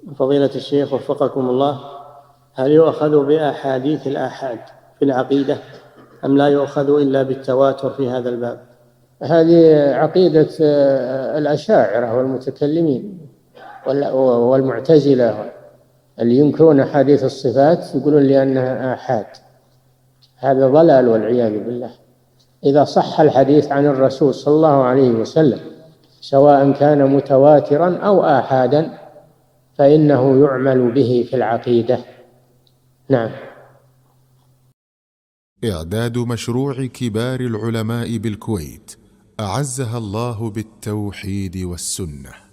فضيلة الشيخ وفقكم الله، هل يؤخذ بأحاديث الآحاد في العقيدة أم لا يؤخذ إلا بالتواتر في هذا الباب؟ هذه عقيدة الأشاعرة والمتكلمين والمعتزلة اللي ينكرون أحاديث الصفات، يقولون لأنها آحاد. هذا ضلال والعياذ بالله. إذا صح الحديث عن الرسول صلى الله عليه وسلم سواء كان متواترا أو آحادا فإنه يعمل به في العقيدة. نعم. إعداد مشروع كبار العلماء بالكويت أعزها الله بالتوحيد والسنة.